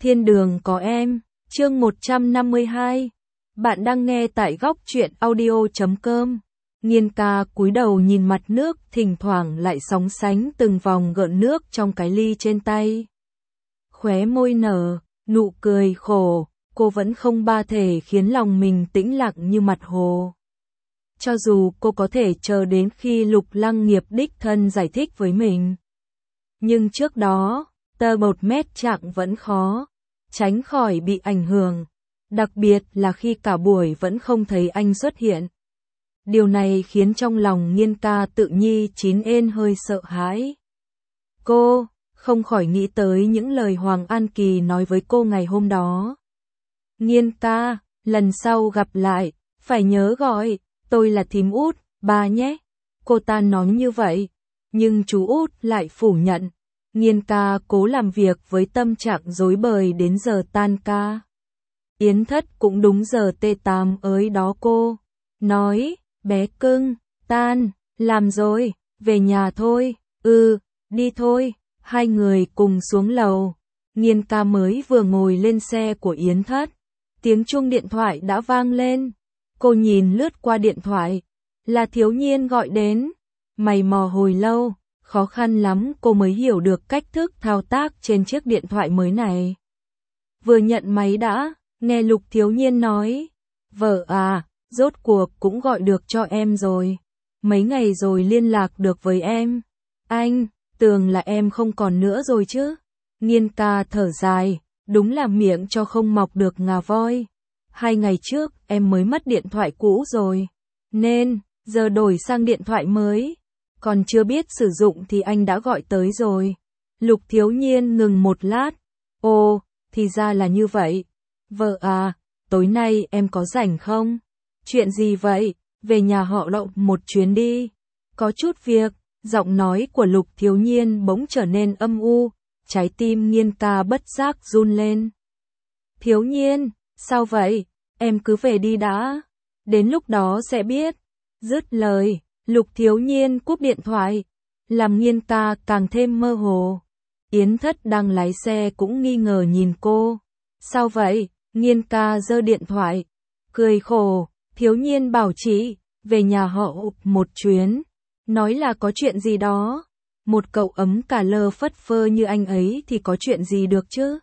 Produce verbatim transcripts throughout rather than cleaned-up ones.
Thiên đường có em, chương một trăm năm mươi hai. Bạn đang nghe tại góc truyện audio chấm com. Nghiên ca cúi đầu nhìn mặt nước, thỉnh thoảng lại sóng sánh từng vòng gợn nước trong cái ly trên tay. Khóe môi nở, nụ cười khổ, cô vẫn không ba thể khiến lòng mình tĩnh lặng như mặt hồ. Cho dù cô có thể chờ đến khi Lục Lăng Nghiệp đích thân giải thích với mình. Nhưng trước đó, tơ một mét chặng vẫn khó tránh khỏi bị ảnh hưởng, đặc biệt là khi cả buổi vẫn không thấy anh xuất hiện. Điều này khiến trong lòng Nghiên ca tự nhi chín ên hơi sợ hãi. Cô không khỏi nghĩ tới những lời Hoàng An Kỳ nói với cô ngày hôm đó. Nghiên ca, lần sau gặp lại, phải nhớ gọi, tôi là thím Út, ba nhé. Cô ta nói như vậy, nhưng chú Út lại phủ nhận. Nghiên ca cố làm việc với tâm trạng rối bời đến giờ tan ca. Yến Thất cũng đúng giờ tê tám ới đó cô. Nói, bé cưng, tan, làm rồi, về nhà thôi, ừ, đi thôi. Hai người cùng xuống lầu. Nghiên ca mới vừa ngồi lên xe của Yến Thất. Tiếng chuông điện thoại đã vang lên. Cô nhìn lướt qua điện thoại. Là Thiếu Nhiên gọi đến. Mày mò hồi lâu. Khó khăn lắm cô mới hiểu được cách thức thao tác trên chiếc điện thoại mới này. Vừa nhận máy đã, nghe Lục Thiếu Nhiên nói. Vợ à, rốt cuộc cũng gọi được cho em rồi. Mấy ngày rồi liên lạc được với em. Anh, tưởng là em không còn nữa rồi chứ. Nghiên ca thở dài, đúng là miệng cho không mọc được ngà voi. Hai ngày trước em mới mất điện thoại cũ rồi. Nên, giờ đổi sang điện thoại mới. Còn chưa biết sử dụng thì anh đã gọi tới rồi. Lục Thiếu Nhiên ngừng một lát. Ồ, thì ra là như vậy. Vợ à, tối nay em có rảnh không? Chuyện gì vậy? Về nhà họ Lộc một chuyến đi. Có chút việc. Giọng nói của Lục Thiếu Nhiên bỗng trở nên âm u. Trái tim Nghiên ca bất giác run lên. Thiếu Nhiên, sao vậy? Em cứ về đi đã. Đến lúc đó sẽ biết. Dứt lời. Lục Thiếu Nhiên cúp điện thoại, làm Nghiên ca càng thêm mơ hồ. Yến Thất đang lái xe cũng nghi ngờ nhìn cô. Sao vậy? Nghiên ca giơ điện thoại, cười khổ. Thiếu Nhiên bảo chị về nhà họ một chuyến, nói là có chuyện gì đó. Một cậu ấm cả lơ phất phơ như anh ấy thì có chuyện gì được chứ?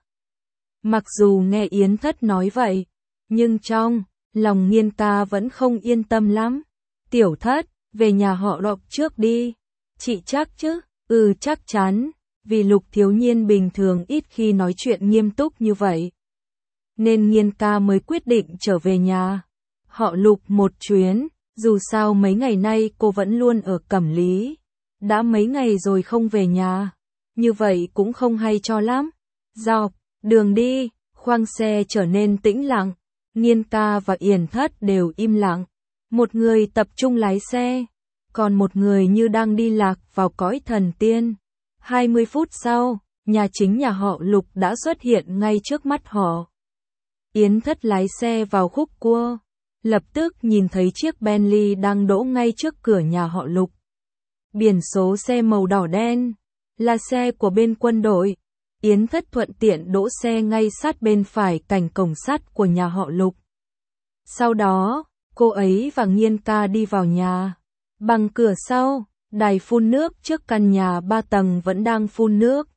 Mặc dù nghe Yến Thất nói vậy, nhưng trong lòng Nghiên ca vẫn không yên tâm lắm. Tiểu Thất, về nhà họ Lộc trước đi. Chị chắc chứ? Ừ, chắc chắn, vì Lục Thiếu Nhiên bình thường ít khi nói chuyện nghiêm túc như vậy. Nên Nghiên ca mới quyết định trở về nhà họ Lục một chuyến, dù sao mấy ngày nay cô vẫn luôn ở Cẩm Lý. Đã mấy ngày rồi không về nhà, như vậy cũng không hay cho lắm. Dọc đường đi, khoang xe trở nên tĩnh lặng, Nghiên ca và Yến Thất đều im lặng. Một người tập trung lái xe, còn một người như đang đi lạc vào cõi thần tiên. hai mươi phút sau, nhà chính nhà họ Lục đã xuất hiện ngay trước mắt họ. Yến Thất lái xe vào khúc cua, lập tức nhìn thấy chiếc Bentley đang đỗ ngay trước cửa nhà họ Lục. Biển số xe màu đỏ đen, là xe của bên quân đội. Yến Thất thuận tiện đỗ xe ngay sát bên phải cạnh cổng sắt của nhà họ Lục. Sau đó, cô ấy và Nghiên ca đi vào nhà. Bằng cửa sau, đài phun nước trước căn nhà ba tầng vẫn đang phun nước.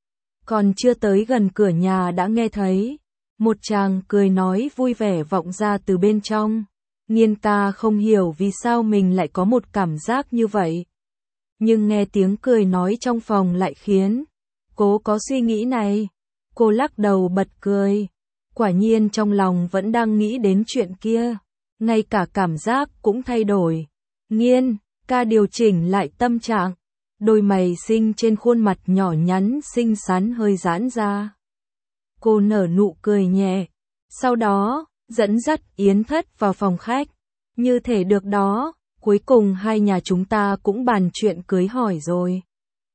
Còn chưa tới gần cửa nhà đã nghe thấy một chàng cười nói vui vẻ vọng ra từ bên trong. Nghiên ca không hiểu vì sao mình lại có một cảm giác như vậy. Nhưng nghe tiếng cười nói trong phòng lại khiến cô có suy nghĩ này. Cô lắc đầu bật cười. Quả nhiên trong lòng vẫn đang nghĩ đến chuyện kia. Ngay cả cảm giác cũng thay đổi. Nghiên ca điều chỉnh lại tâm trạng. Đôi mày xinh trên khuôn mặt nhỏ nhắn xinh xắn hơi giãn ra. Cô nở nụ cười nhẹ. Sau đó, dẫn dắt Yến Thất vào phòng khách. Như thể được đó, cuối cùng hai nhà chúng ta cũng bàn chuyện cưới hỏi rồi.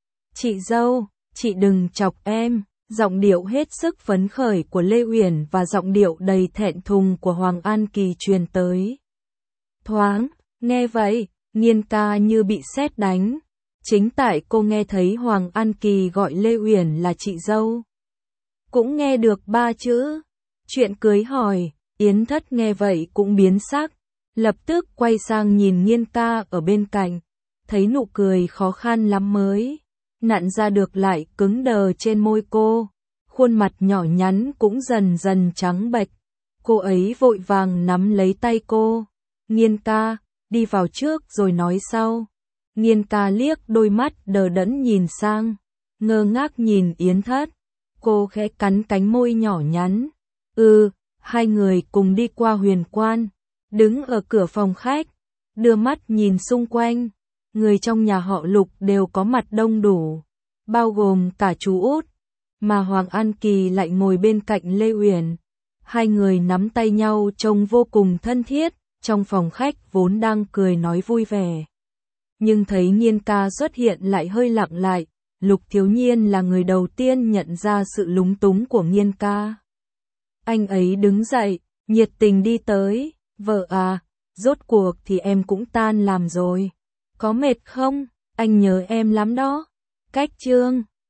Chị dâu, chị đừng chọc em. Giọng điệu hết sức phấn khởi của Lê Uyển và giọng điệu đầy thẹn thùng của Hoàng An Kỳ truyền tới. Thoáng, nghe vậy, Nghiên ca như bị sét đánh. Chính tại cô nghe thấy Hoàng An Kỳ gọi Lê Uyển là chị dâu. cũng nghe được ba chữ. Chuyện cưới hỏi, Yến Thất nghe vậy cũng biến sắc, lập tức quay sang nhìn Nghiên ca ở bên cạnh, thấy nụ cười khó khăn lắm mới nặn ra được lại cứng đờ trên môi cô, khuôn mặt nhỏ nhắn cũng dần dần trắng bệch. Cô ấy vội vàng nắm lấy tay cô, Nghiên ca, đi vào trước rồi nói sau. Nghiên ca liếc đôi mắt đờ đẫn nhìn sang, ngơ ngác nhìn Yến Thất, cô khẽ cắn cánh môi nhỏ nhắn. Ừ, hai người cùng đi qua huyền quan, đứng ở cửa phòng khách, đưa mắt nhìn xung quanh, người trong nhà họ Lục đều có mặt đông đủ, bao gồm cả chú út, mà Hoàng An Kỳ lại ngồi bên cạnh Lê Uyển. Hai người nắm tay nhau trông vô cùng thân thiết, trong phòng khách vốn đang cười nói vui vẻ. Nhưng thấy Nghiên ca xuất hiện lại hơi lặng lại, Lục Thiếu Nhiên là người đầu tiên nhận ra sự lúng túng của Nghiên ca. Anh ấy đứng dậy, nhiệt tình đi tới, vợ à, rốt cuộc thì em cũng tan làm rồi. Có mệt không? Anh nhớ em lắm đó. Cách chương